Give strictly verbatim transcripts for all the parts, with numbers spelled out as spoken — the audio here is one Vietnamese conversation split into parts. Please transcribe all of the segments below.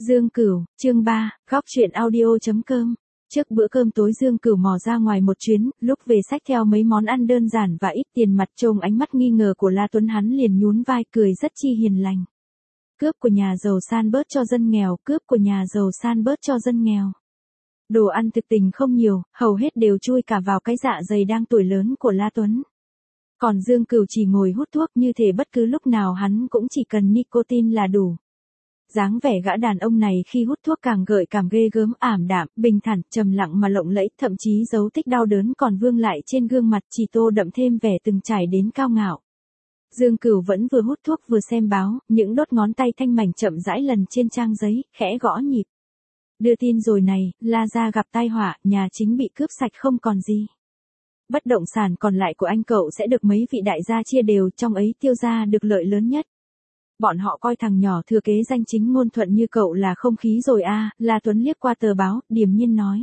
Dương Cửu, chương ba, góc truyện audio.com. Trước bữa cơm tối Dương Cửu mò ra ngoài một chuyến, lúc về xách theo mấy món ăn đơn giản và ít tiền mặt, trông ánh mắt nghi ngờ của La Tuấn hắn liền nhún vai cười rất chi hiền lành. Cướp của nhà giàu san bớt cho dân nghèo, cướp của nhà giàu san bớt cho dân nghèo. Đồ ăn thực tình không nhiều, hầu hết đều chui cả vào cái dạ dày đang tuổi lớn của La Tuấn. Còn Dương Cửu chỉ ngồi hút thuốc như thể bất cứ lúc nào hắn cũng chỉ cần nicotine là đủ. Dáng vẻ gã đàn ông này khi hút thuốc càng gợi cảm ghê gớm, ảm đạm, bình thản, trầm lặng mà lộng lẫy, thậm chí dấu tích đau đớn còn vương lại trên gương mặt, chỉ tô đậm thêm vẻ từng trải đến cao ngạo. Dương Cửu vẫn vừa hút thuốc vừa xem báo, những đốt ngón tay thanh mảnh chậm rãi lần trên trang giấy, khẽ gõ nhịp. Đưa tin rồi này, La gia gặp tai họa, nhà chính bị cướp sạch không còn gì. Bất động sản còn lại của anh cậu sẽ được mấy vị đại gia chia đều, trong ấy Tiêu gia được lợi lớn nhất. Bọn họ coi thằng nhỏ thừa kế danh chính ngôn thuận như cậu là không khí rồi a. À, La Tuấn liếc qua tờ báo, điềm nhiên nói.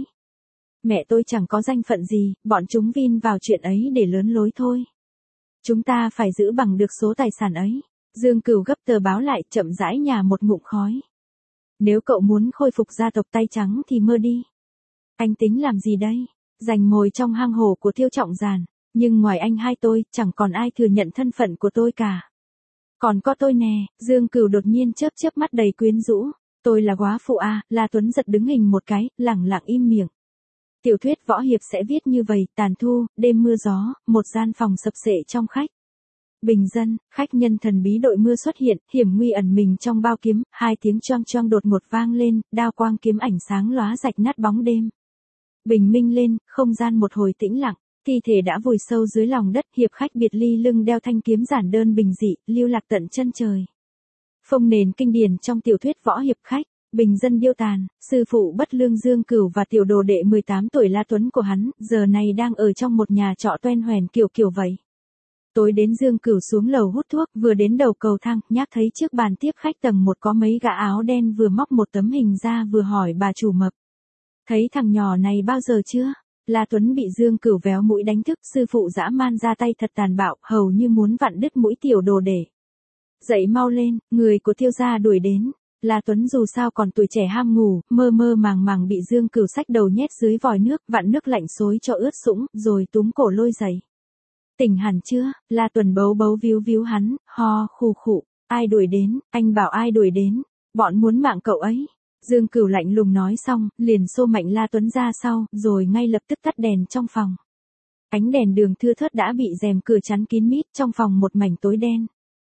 Mẹ tôi chẳng có danh phận gì, bọn chúng vin vào chuyện ấy để lớn lối thôi. Chúng ta phải giữ bằng được số tài sản ấy. Dương Cửu gấp tờ báo lại, chậm rãi nhả một ngụm khói. Nếu cậu muốn khôi phục gia tộc tay trắng thì mơ đi. Anh tính làm gì đây? Giành mồi trong hang hổ của Tiêu Trọng Giản. Nhưng ngoài anh hai tôi, chẳng còn ai thừa nhận thân phận của tôi cả. Còn có tôi nè, Dương Cửu đột nhiên chớp chớp mắt đầy quyến rũ. Tôi là góa phụ à, La Tuấn giật đứng hình một cái, lẳng lặng im miệng. Tiểu thuyết võ hiệp sẽ viết như vậy, tàn thu, đêm mưa gió, một gian phòng sập sệ trong khách. Bình dân, khách nhân thần bí đội mưa xuất hiện, hiểm nguy ẩn mình trong bao kiếm, hai tiếng choang choang đột ngột vang lên, đao quang kiếm ảnh sáng lóa rạch nát bóng đêm. Bình minh lên, không gian một hồi tĩnh lặng. Thi thể đã vùi sâu dưới lòng đất, hiệp khách biệt ly lưng đeo thanh kiếm giản đơn bình dị, lưu lạc tận chân trời. Phông nền kinh điển trong tiểu thuyết võ hiệp khách, bình dân điêu tàn, sư phụ bất lương Dương Cửu và tiểu đồ đệ mười tám tuổi La Tuấn của hắn, giờ này đang ở trong một nhà trọ toen hoèn kiểu kiểu vậy. Tối đến Dương Cửu xuống lầu hút thuốc, vừa đến đầu cầu thang, nhác thấy trước bàn tiếp khách tầng một có mấy gã áo đen vừa móc một tấm hình ra vừa hỏi bà chủ mập. Thấy thằng nhỏ này bao giờ chưa? La Tuấn bị Dương Cửu véo mũi đánh thức, sư phụ dã man ra tay thật tàn bạo, hầu như muốn vặn đứt mũi tiểu đồ để. Dậy mau lên, người của Tiêu gia đuổi đến. La Tuấn dù sao còn tuổi trẻ ham ngủ, mơ mơ màng màng bị Dương Cửu xách đầu nhét dưới vòi nước, vặn nước lạnh xối cho ướt sũng, rồi túm cổ lôi dậy. Tỉnh hẳn chưa? La Tuấn bấu bấu víu víu hắn, ho khù khụ. Ai đuổi đến? Anh bảo ai đuổi đến? Bọn muốn mạng cậu ấy. Dương Cửu lạnh lùng nói xong, liền xô mạnh La Tuấn ra sau, rồi ngay lập tức tắt đèn trong phòng. Ánh đèn đường thưa thớt đã bị rèm cửa chắn kín mít, trong phòng một mảnh tối đen.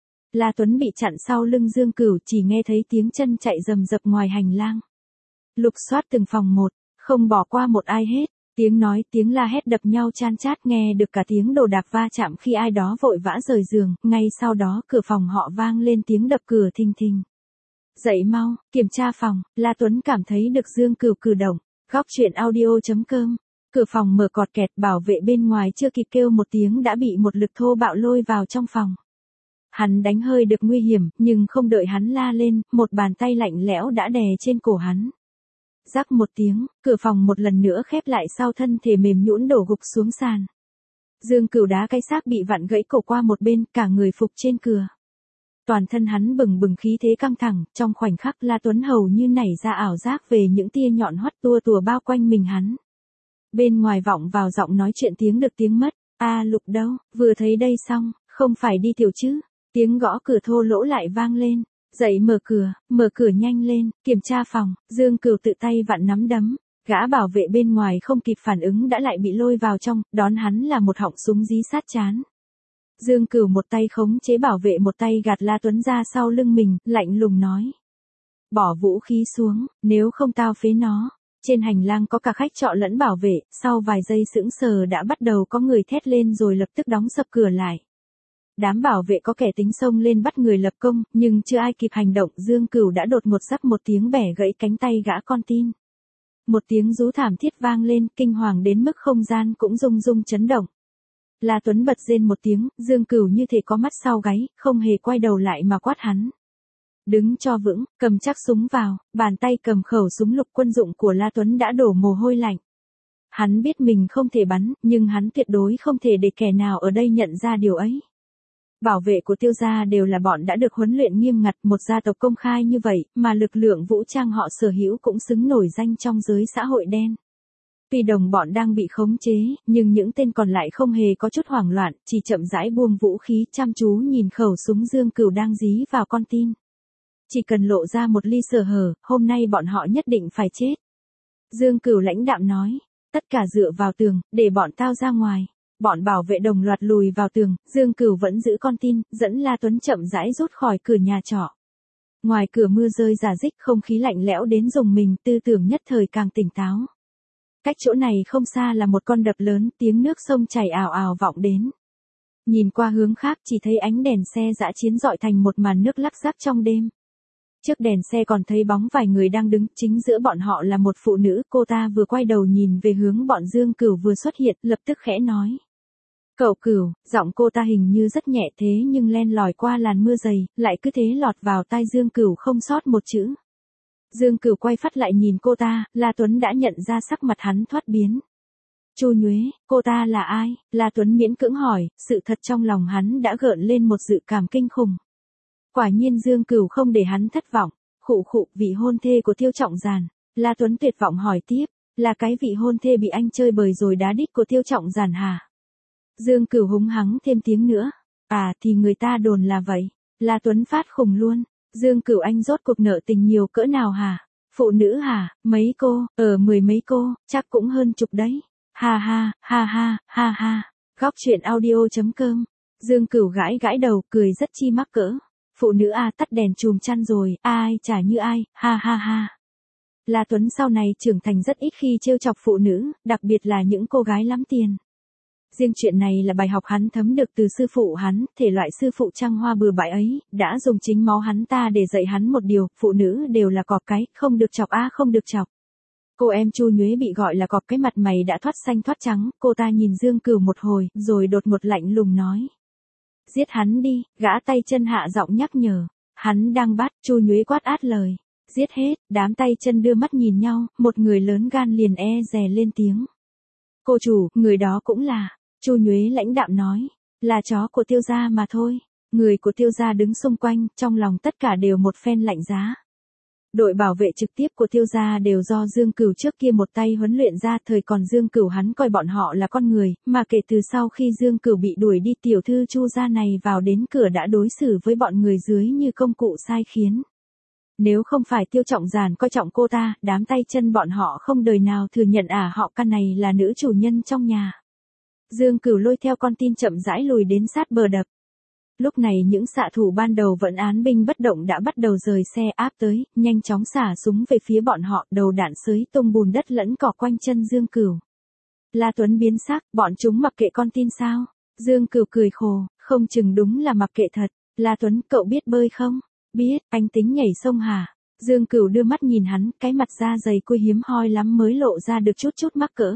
La Tuấn bị chặn sau lưng Dương Cửu, chỉ nghe thấy tiếng chân chạy rầm rập ngoài hành lang. Lục soát từng phòng một, không bỏ qua một ai hết, tiếng nói, tiếng la hét đập nhau chan chát, nghe được cả tiếng đồ đạc va chạm khi ai đó vội vã rời giường, ngay sau đó cửa phòng họ vang lên tiếng đập cửa thình thình. Dậy mau, kiểm tra phòng, La Tuấn cảm thấy được Dương Cửu cử động. Góc truyện audio.com. Cửa phòng mở cọt kẹt, bảo vệ bên ngoài chưa kịp kêu một tiếng đã bị một lực thô bạo lôi vào trong phòng. Hắn đánh hơi được nguy hiểm, nhưng không đợi hắn la lên, một bàn tay lạnh lẽo đã đè trên cổ hắn. Rắc một tiếng, cửa phòng một lần nữa khép lại sau thân thể mềm nhũn đổ gục xuống sàn. Dương Cửu đá cái xác bị vặn gãy cổ qua một bên, cả người phục trên cửa. Toàn thân hắn bừng bừng khí thế căng thẳng, trong khoảnh khắc La Tuấn hầu như nảy ra ảo giác về những tia nhọn hoắt tua tùa bao quanh mình hắn. Bên ngoài vọng vào giọng nói chuyện tiếng được tiếng mất, a Lục đâu, vừa thấy đây xong, không phải đi tiểu chứ, tiếng gõ cửa thô lỗ lại vang lên, dậy mở cửa, mở cửa nhanh lên, kiểm tra phòng, Dương Cửu tự tay vặn nắm đấm, gã bảo vệ bên ngoài không kịp phản ứng đã lại bị lôi vào trong, đón hắn là một họng súng dí sát trán. Dương Cửu một tay khống chế bảo vệ một tay gạt La Tuấn ra sau lưng mình, lạnh lùng nói. Bỏ vũ khí xuống, nếu không tao phế nó. Trên hành lang có cả khách trọ lẫn bảo vệ, sau vài giây sững sờ đã bắt đầu có người thét lên rồi lập tức đóng sập cửa lại. Đám bảo vệ có kẻ tính xông lên bắt người lập công, nhưng chưa ai kịp hành động, Dương Cửu đã đột ngột rắc một tiếng bẻ gãy cánh tay gã con tin. Một tiếng rú thảm thiết vang lên, kinh hoàng đến mức không gian cũng rung rung chấn động. La Tuấn bật rên một tiếng, Dương Cửu như thể có mắt sau gáy, không hề quay đầu lại mà quát hắn. Đứng cho vững, cầm chắc súng vào, bàn tay cầm khẩu súng lục quân dụng của La Tuấn đã đổ mồ hôi lạnh. Hắn biết mình không thể bắn, nhưng hắn tuyệt đối không thể để kẻ nào ở đây nhận ra điều ấy. Bảo vệ của Tiêu gia đều là bọn đã được huấn luyện nghiêm ngặt, một gia tộc công khai như vậy, mà lực lượng vũ trang họ sở hữu cũng xứng nổi danh trong giới xã hội đen. Tuy đồng bọn đang bị khống chế, nhưng những tên còn lại không hề có chút hoảng loạn, chỉ chậm rãi buông vũ khí, chăm chú nhìn khẩu súng Dương Cửu đang dí vào con tin. Chỉ cần lộ ra một ly sơ hở, hôm nay bọn họ nhất định phải chết. Dương Cửu lãnh đạm nói, tất cả dựa vào tường, để bọn tao ra ngoài. Bọn bảo vệ đồng loạt lùi vào tường, Dương Cửu vẫn giữ con tin, dẫn La Tuấn chậm rãi rút khỏi cửa nhà trọ. Ngoài cửa mưa rơi rả rích, không khí lạnh lẽo đến rùng mình, tư tưởng nhất thời càng tỉnh táo. Cách chỗ này không xa là một con đập lớn, tiếng nước sông chảy ào ào vọng đến. Nhìn qua hướng khác chỉ thấy ánh đèn xe dã chiến dọi thành một màn nước lắc rắc trong đêm. Trước đèn xe còn thấy bóng vài người đang đứng, chính giữa bọn họ là một phụ nữ, cô ta vừa quay đầu nhìn về hướng bọn Dương Cửu vừa xuất hiện, lập tức khẽ nói. Cậu Cửu, giọng cô ta hình như rất nhẹ thế nhưng len lỏi qua làn mưa dày, lại cứ thế lọt vào tai Dương Cửu không sót một chữ. Dương Cửu quay phát lại nhìn cô ta, La Tuấn đã nhận ra sắc mặt hắn thoát biến. Chu Nhuế, cô ta là ai? La Tuấn miễn cưỡng hỏi, sự thật trong lòng hắn đã gợn lên một dự cảm kinh khủng. Quả nhiên Dương Cửu không để hắn thất vọng, khụ khụ, vị hôn thê của Tiêu Trọng Giản. La Tuấn tuyệt vọng hỏi tiếp, là cái vị hôn thê bị anh chơi bời rồi đá đít của Tiêu Trọng Giản hả? Dương Cửu húng hắng thêm tiếng nữa, à thì người ta đồn là vậy. La Tuấn phát khùng luôn, Dương Cửu anh rốt cuộc nợ tình nhiều cỡ nào hả? Phụ nữ hả? Mấy cô? Ở mười mấy cô, chắc cũng hơn chục đấy. Ha ha, ha ha, ha ha. Góc truyện audio chấm com. Dương Cửu gãi gãi đầu, cười rất chi mắc cỡ. Phụ nữ à, tắt đèn chùm chăn rồi, ai chả như ai, ha ha ha. La Tuấn sau này trưởng thành rất ít khi trêu chọc phụ nữ, đặc biệt là những cô gái lắm tiền. Riêng chuyện này là bài học hắn thấm được từ sư phụ hắn, thể loại sư phụ trăng hoa bừa bãi ấy, đã dùng chính máu hắn ta để dạy hắn một điều, phụ nữ đều là cọp cái, không được chọc a à, không được chọc. Cô em Chu Nhuế bị gọi là cọp cái, mặt mày đã thoát xanh thoát trắng, cô ta nhìn Dương Cửu một hồi, rồi đột ngột lạnh lùng nói. Giết hắn đi, gã tay chân hạ giọng nhắc nhở. Hắn đang bắt, Chu Nhuế quát át lời. Giết hết, đám tay chân đưa mắt nhìn nhau, một người lớn gan liền e dè lên tiếng. Cô chủ, người đó cũng là, Chu Nhuế lãnh đạm nói, là chó của Tiêu gia mà thôi. Người của Tiêu gia đứng xung quanh, trong lòng tất cả đều một phen lạnh giá. Đội bảo vệ trực tiếp của Tiêu gia đều do Dương Cửu trước kia một tay huấn luyện ra, thời còn Dương Cửu hắn coi bọn họ là con người, mà kể từ sau khi Dương Cửu bị đuổi đi, tiểu thư Chu gia này vào đến cửa đã đối xử với bọn người dưới như công cụ sai khiến. Nếu không phải Tiêu Trọng Giản coi trọng cô ta, đám tay chân bọn họ không đời nào thừa nhận ả họ căn này là nữ chủ nhân trong nhà. Dương Cửu lôi theo con tin chậm rãi lùi đến sát bờ đập. Lúc này những xạ thủ ban đầu vẫn án binh bất động đã bắt đầu rời xe áp tới, nhanh chóng xả súng về phía bọn họ, đầu đạn xới tung bùn đất lẫn cỏ quanh chân Dương Cửu. La Tuấn biến sắc, bọn chúng mặc kệ con tin sao? Dương Cửu cười khổ, không chừng đúng là mặc kệ thật. La Tuấn, cậu biết bơi không? Biết, anh tính nhảy sông hả? Dương Cửu đưa mắt nhìn hắn, cái mặt da dày cui hiếm hoi lắm mới lộ ra được chút chút mắc cỡ.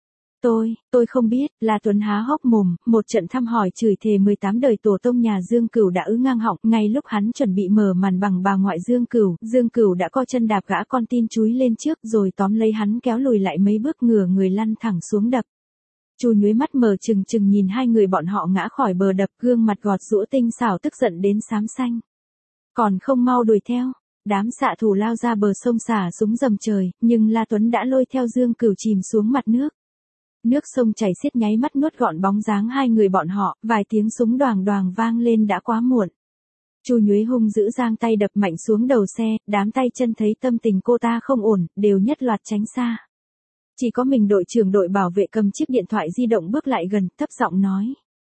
Tôi, tôi không biết, La Tuấn há hốc mồm, một trận thăm hỏi chửi thề mười tám đời tổ tông nhà Dương Cửu đã ứ ngang họng, ngay lúc hắn chuẩn bị mở màn bằng bà ngoại Dương Cửu, Dương Cửu đã co chân đạp gã con tin chúi lên trước rồi tóm lấy hắn kéo lùi lại mấy bước, ngửa người lăn thẳng xuống đập. Chu Nhuế mắt mở trừng trừng nhìn hai người bọn họ ngã khỏi bờ đập, gương mặt gọt giũa tinh xảo tức giận đến xám xanh. Còn không mau đuổi theo, đám xạ thủ lao ra bờ sông xả súng dầm trời, nhưng La Tuấn đã lôi theo Dương Cửu chìm xuống mặt nước. Nước sông chảy xiết nháy mắt nuốt gọn bóng dáng hai người bọn họ, vài tiếng súng đoàng đoàng vang lên đã quá muộn. Chu Nhuế hung dữ giang tay đập mạnh xuống đầu xe, đám tay chân thấy tâm tình cô ta không ổn, đều nhất loạt tránh xa. Chỉ có mình đội trưởng đội bảo vệ cầm chiếc điện thoại di động bước lại gần, thấp giọng nói.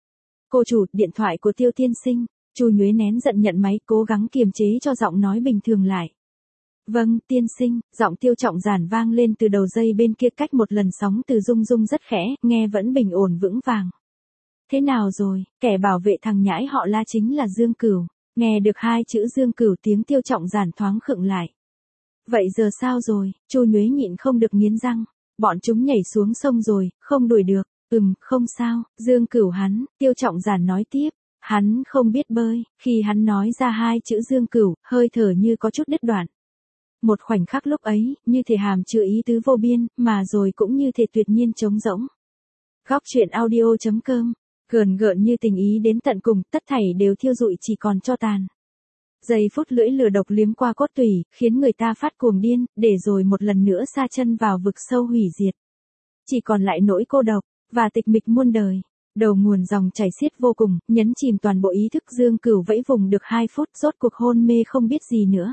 Cô chủ, điện thoại của Tiêu tiên sinh. Chu Nhuế nén giận nhận máy, cố gắng kiềm chế cho giọng nói bình thường lại. Vâng, tiên sinh, giọng Tiêu Trọng Giản vang lên từ đầu dây bên kia cách một lần sóng từ rung rung rất khẽ, nghe vẫn bình ổn vững vàng. Thế nào rồi, kẻ bảo vệ thằng nhãi họ La chính là Dương Cửu. Nghe được hai chữ Dương Cửu, tiếng Tiêu Trọng Giản thoáng khựng lại. Vậy giờ sao rồi? Chu Nhuế nhịn không được nghiến răng. Bọn chúng nhảy xuống sông rồi, không đuổi được. Ừm, không sao, Dương Cửu hắn, Tiêu Trọng Giản nói tiếp. Hắn không biết bơi, khi hắn nói ra hai chữ Dương Cửu, hơi thở như có chút đứt đoạn. Một khoảnh khắc lúc ấy, như thể hàm chứa ý tứ vô biên, mà rồi cũng như thể tuyệt nhiên trống rỗng. Góc truyện audio chấm com Gờn gợn như tình ý đến tận cùng, tất thảy đều thiêu rụi chỉ còn tro tàn. Giây phút lưỡi lửa độc liếm qua cốt tủy, khiến người ta phát cuồng điên, để rồi một lần nữa sa chân vào vực sâu hủy diệt. Chỉ còn lại nỗi cô độc, và tịch mịch muôn đời. Đầu nguồn dòng chảy xiết vô cùng, nhấn chìm toàn bộ ý thức. Dương Cửu vẫy vùng được hai phút, rốt cuộc hôn mê không biết gì nữa.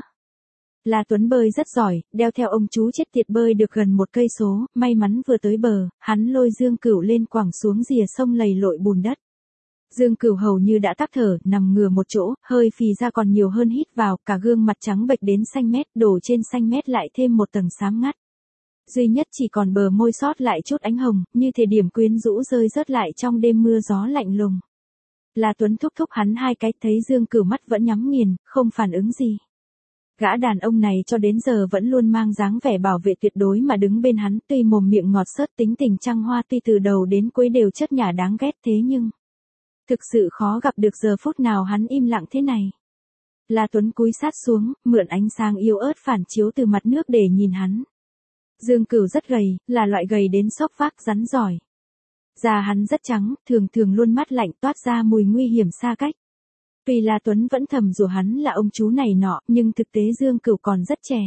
La Tuấn bơi rất giỏi, đeo theo ông chú chết tiệt bơi được gần một cây số, may mắn vừa tới bờ, hắn lôi Dương Cửu lên quẳng xuống rìa sông lầy lội bùn đất. Dương Cửu hầu như đã tắc thở, nằm ngửa một chỗ, hơi phì ra còn nhiều hơn hít vào, cả gương mặt trắng bệch đến xanh mét, đổ trên xanh mét lại thêm một tầng xám ngắt. Duy nhất chỉ còn bờ môi sót lại chút ánh hồng, như thể điểm quyến rũ rơi rớt lại trong đêm mưa gió lạnh lùng. La Tuấn thúc thúc hắn hai cái, thấy Dương Cửu mắt vẫn nhắm nghiền, không phản ứng gì. Gã đàn ông này cho đến giờ vẫn luôn mang dáng vẻ bảo vệ tuyệt đối mà đứng bên hắn, tuy mồm miệng ngọt xớt tính tình trăng hoa, tuy từ đầu đến cuối đều chất nhả đáng ghét, thế nhưng thực sự khó gặp được giờ phút nào hắn im lặng thế này. La Tuấn cúi sát xuống, mượn ánh sáng yếu ớt phản chiếu từ mặt nước để nhìn hắn. Dương Cửu rất gầy, là loại gầy đến xốc vác rắn giỏi. Da hắn rất trắng, thường thường luôn mát lạnh, toát ra mùi nguy hiểm xa cách. Tuy La Tuấn vẫn thầm rủa hắn là ông chú này nọ, nhưng thực tế Dương Cửu còn rất trẻ.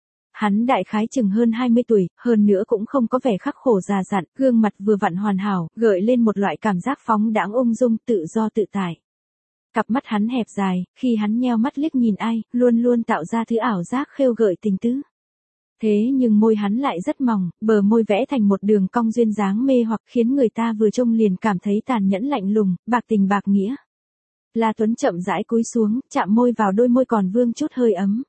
Hắn đại khái chừng hơn hai mươi tuổi, hơn nữa cũng không có vẻ khắc khổ già dặn, gương mặt vừa vặn hoàn hảo, gợi lên một loại cảm giác phóng đãng ung dung, tự do tự tại. Cặp mắt hắn hẹp dài, khi hắn nheo mắt liếc nhìn ai, luôn luôn tạo ra thứ ảo giác khêu gợi tình tứ. Thế nhưng môi hắn lại rất mỏng, bờ môi vẽ thành một đường cong duyên dáng mê hoặc, khiến người ta vừa trông liền cảm thấy tàn nhẫn lạnh lùng, bạc tình bạc nghĩa. La Tuấn chậm rãi cúi xuống, chạm môi vào đôi môi còn vương chút hơi ấm.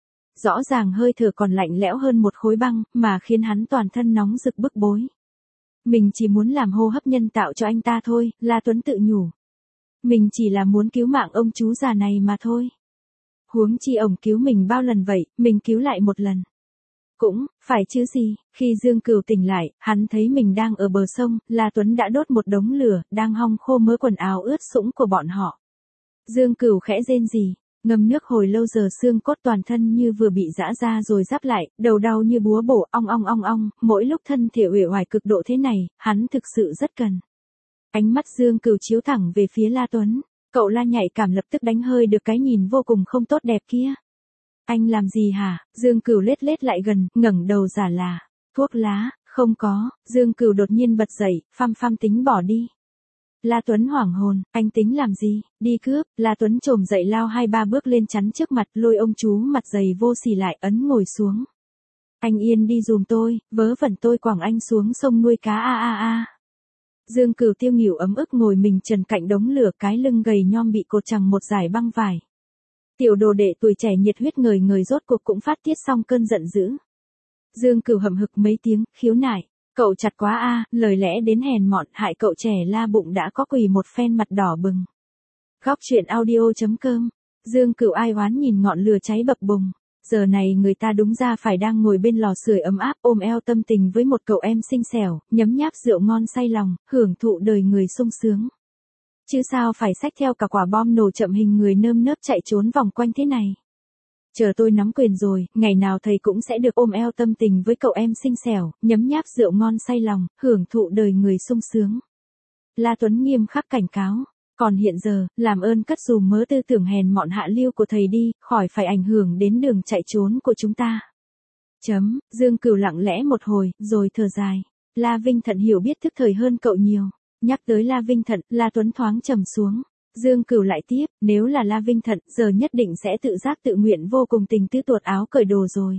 Rõ ràng hơi thở còn lạnh lẽo hơn một khối băng, mà khiến hắn toàn thân nóng rực bức bối. Mình chỉ muốn làm hô hấp nhân tạo cho anh ta thôi, La Tuấn tự nhủ. Mình chỉ là muốn cứu mạng ông chú già này mà thôi. Huống chi ổng cứu mình bao lần vậy, mình cứu lại một lần. Cũng, phải chứ gì, khi Dương Cửu tỉnh lại, hắn thấy mình đang ở bờ sông, La Tuấn đã đốt một đống lửa, đang hong khô mớ quần áo ướt sũng của bọn họ. Dương Cửu khẽ rên rỉ, ngâm nước hồi lâu giờ xương cốt toàn thân như vừa bị giã ra rồi giáp lại, đầu đau như búa bổ, ong ong ong ong, mỗi lúc thân thể uể oải cực độ thế này, hắn thực sự rất cần. Ánh mắt Dương Cửu chiếu thẳng về phía La Tuấn, cậu La nhạy cảm lập tức đánh hơi được cái nhìn vô cùng không tốt đẹp kia. Anh làm gì hả? Dương Cửu lết lết lại gần, ngẩng đầu giả là, thuốc lá, không có. Dương Cửu đột nhiên bật dậy, phăm phăm tính bỏ đi. La Tuấn hoảng hồn, anh tính làm gì? Đi cướp. La Tuấn trồm dậy lao hai ba bước lên chắn trước mặt, lôi ông chú mặt dày vô sỉ lại, ấn ngồi xuống. Anh yên đi dùm tôi, vớ vẩn tôi quẳng anh xuống sông nuôi cá a a a. Dương Cửu tiêu nghỉu ấm ức ngồi mình trần cạnh đống lửa, cái lưng gầy nhom bị cột chằng một dải băng vải. Tiểu đồ đệ tuổi trẻ nhiệt huyết ngời ngời rốt cuộc cũng phát tiết xong cơn giận dữ. Dương Cửu hậm hực mấy tiếng, khiếu nại, cậu chặt quá a, lời lẽ đến hèn mọn, hại cậu trẻ La bụng đã có quỳ một phen mặt đỏ bừng. Góc truyện audio chấm com. Dương Cửu ai oán nhìn ngọn lửa cháy bập bùng. Giờ này người ta đúng ra phải đang ngồi bên lò sưởi ấm áp, ôm eo tâm tình với một cậu em xinh xẻo, nhấm nháp rượu ngon say lòng, hưởng thụ đời người sung sướng. Chứ sao phải xách theo cả quả bom nổ chậm hình người nơm nớp chạy trốn vòng quanh thế này. Chờ tôi nắm quyền rồi, ngày nào thầy cũng sẽ được ôm eo tâm tình với cậu em xinh xẻo, nhấm nháp rượu ngon say lòng, hưởng thụ đời người sung sướng. La Tuấn nghiêm khắc cảnh cáo. Còn hiện giờ, làm ơn cất dùm mớ tư tưởng hèn mọn hạ lưu của thầy đi, khỏi phải ảnh hưởng đến đường chạy trốn của chúng ta. Chấm, Dương Cửu lặng lẽ một hồi, rồi thở dài. La Vinh Thận hiểu biết thức thời hơn cậu nhiều. Nhắc tới La Vinh Thận, La Tuấn thoáng trầm xuống. Dương Cửu lại tiếp, nếu là La Vinh Thận, giờ nhất định sẽ tự giác tự nguyện vô cùng tình tứ tuột áo cởi đồ rồi.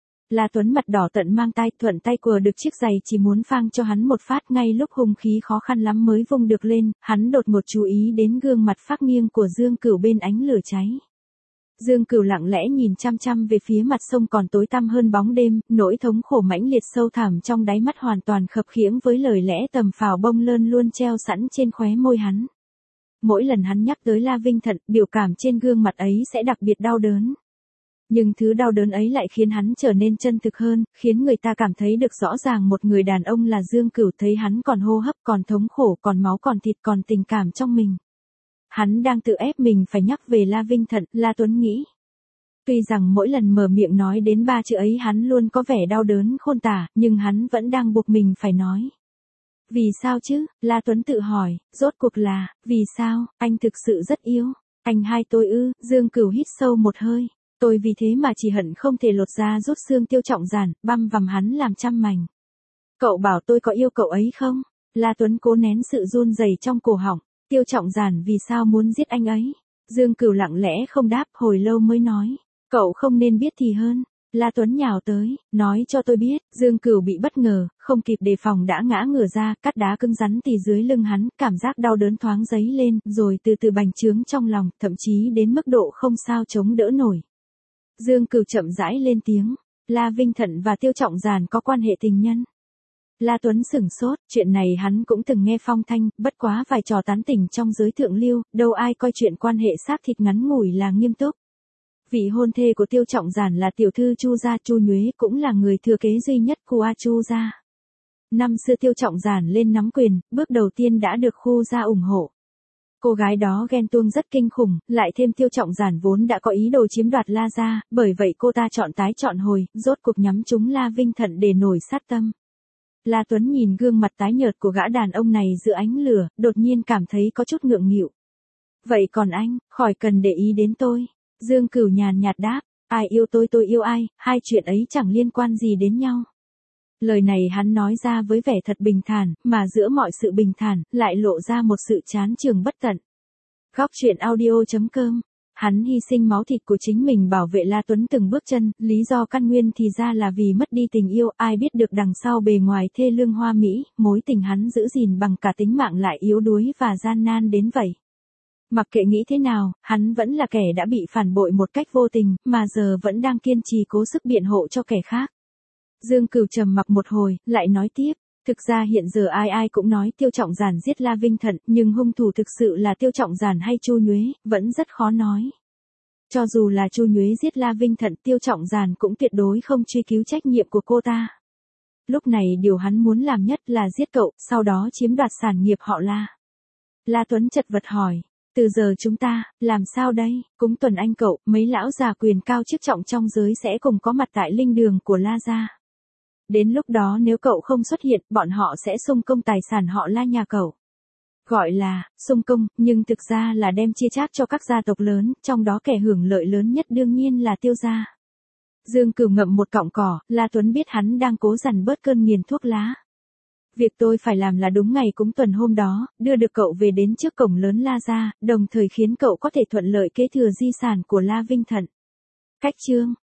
La Tuấn mặt đỏ tận mang tay, thuận tay quờ được chiếc giày chỉ muốn phang cho hắn một phát, ngay lúc hung khí khó khăn lắm mới vung được lên, hắn đột ngột chú ý đến gương mặt phác nghiêng của Dương Cửu bên ánh lửa cháy. Dương Cửu lặng lẽ nhìn chăm chăm về phía mặt sông còn tối tăm hơn bóng đêm, nỗi thống khổ mãnh liệt sâu thẳm trong đáy mắt hoàn toàn khập khiễng với lời lẽ tầm phào bông lơn luôn treo sẵn trên khóe môi hắn. Mỗi lần hắn nhắc tới La Vinh Thận, biểu cảm trên gương mặt ấy sẽ đặc biệt đau đớn. Nhưng thứ đau đớn ấy lại khiến hắn trở nên chân thực hơn, khiến người ta cảm thấy được rõ ràng một người đàn ông là Dương Cửu, thấy hắn còn hô hấp, còn thống khổ, còn máu, còn thịt, còn tình cảm trong mình. Hắn đang tự ép mình phải nhắc về La Vinh Thận, La Tuấn nghĩ. Tuy rằng mỗi lần mở miệng nói đến ba chữ ấy hắn luôn có vẻ đau đớn khôn tả, nhưng hắn vẫn đang buộc mình phải nói. Vì sao chứ? La Tuấn tự hỏi, rốt cuộc là, vì sao, anh thực sự rất yêu. Anh hai tôi ư? Dương Cửu hít sâu một hơi. Tôi vì thế mà chỉ hận không thể lột da rút xương Tiêu Trọng Giản, băm vằm hắn làm trăm mảnh. Cậu bảo tôi có yêu cậu ấy không? La Tuấn cố nén sự run rẩy trong cổ họng. Tiêu Trọng Giản vì sao muốn giết anh ấy? Dương Cửu lặng lẽ không đáp, hồi lâu mới nói. Cậu không nên biết thì hơn. La Tuấn nhào tới, nói cho tôi biết. Dương Cửu bị bất ngờ, không kịp đề phòng đã ngã ngửa ra, cắt đá cứng rắn tì dưới lưng hắn, cảm giác đau đớn thoáng dấy lên, rồi từ từ bành trướng trong lòng, thậm chí đến mức độ không sao chống đỡ nổi. Dương Cửu chậm rãi lên tiếng, La Vinh Thận và Tiêu Trọng Giản có quan hệ tình nhân. La Tuấn sửng sốt, chuyện này hắn cũng từng nghe phong thanh, bất quá vài trò tán tỉnh trong giới thượng lưu, đâu ai coi chuyện quan hệ xác thịt ngắn ngủi là nghiêm túc. Vị hôn thê của Tiêu Trọng Giản là tiểu thư Chu gia, Chu Nhuế cũng là người thừa kế duy nhất của A Chu gia. Năm xưa Tiêu Trọng Giản lên nắm quyền, bước đầu tiên đã được Khu gia ủng hộ. Cô gái đó ghen tuông rất kinh khủng, lại thêm Tiêu Trọng Giản vốn đã có ý đồ chiếm đoạt La gia, bởi vậy cô ta chọn tái chọn hồi, rốt cuộc nhắm trúng La Vinh Thận để nổi sát tâm. La Tuấn nhìn gương mặt tái nhợt của gã đàn ông này giữa ánh lửa, đột nhiên cảm thấy có chút ngượng nghịu. Vậy còn anh, khỏi cần để ý đến tôi. Dương Cửu nhàn nhạt đáp, ai yêu tôi tôi yêu ai, hai chuyện ấy chẳng liên quan gì đến nhau. Lời này hắn nói ra với vẻ thật bình thản, mà giữa mọi sự bình thản, lại lộ ra một sự chán chường bất tận. Góc truyện audio chấm com. Hắn hy sinh máu thịt của chính mình bảo vệ La Tuấn từng bước chân, lý do căn nguyên thì ra là vì mất đi tình yêu, ai biết được đằng sau bề ngoài thê lương hoa mỹ, mối tình hắn giữ gìn bằng cả tính mạng lại yếu đuối và gian nan đến vậy. Mặc kệ nghĩ thế nào, hắn vẫn là kẻ đã bị phản bội một cách vô tình, mà giờ vẫn đang kiên trì cố sức biện hộ cho kẻ khác. Dương Cửu trầm mặc một hồi, lại nói tiếp. Thực ra hiện giờ ai ai cũng nói Tiêu Trọng Giản giết La Vinh Thận, nhưng hung thủ thực sự là Tiêu Trọng Giản hay Chu Nhuế, vẫn rất khó nói. Cho dù là Chu Nhuế giết La Vinh Thận, Tiêu Trọng Giản cũng tuyệt đối không truy cứu trách nhiệm của cô ta. Lúc này điều hắn muốn làm nhất là giết cậu, sau đó chiếm đoạt sản nghiệp họ La. La Tuấn chật vật hỏi. Từ giờ chúng ta, làm sao đây? Cúng tuần anh cậu, mấy lão già quyền cao chức trọng trong giới sẽ cùng có mặt tại linh đường của La gia. Đến lúc đó nếu cậu không xuất hiện, bọn họ sẽ xung công tài sản họ La nhà cậu. Gọi là, xung công, nhưng thực ra là đem chia chác cho các gia tộc lớn, trong đó kẻ hưởng lợi lớn nhất đương nhiên là Tiêu gia. Dương Cửu ngậm một cọng cỏ, La Tuấn biết hắn đang cố dằn bớt cơn nghiền thuốc lá. Việc tôi phải làm là đúng ngày cúng tuần hôm đó, đưa được cậu về đến trước cổng lớn La gia, đồng thời khiến cậu có thể thuận lợi kế thừa di sản của La Vinh Thận. Cách chương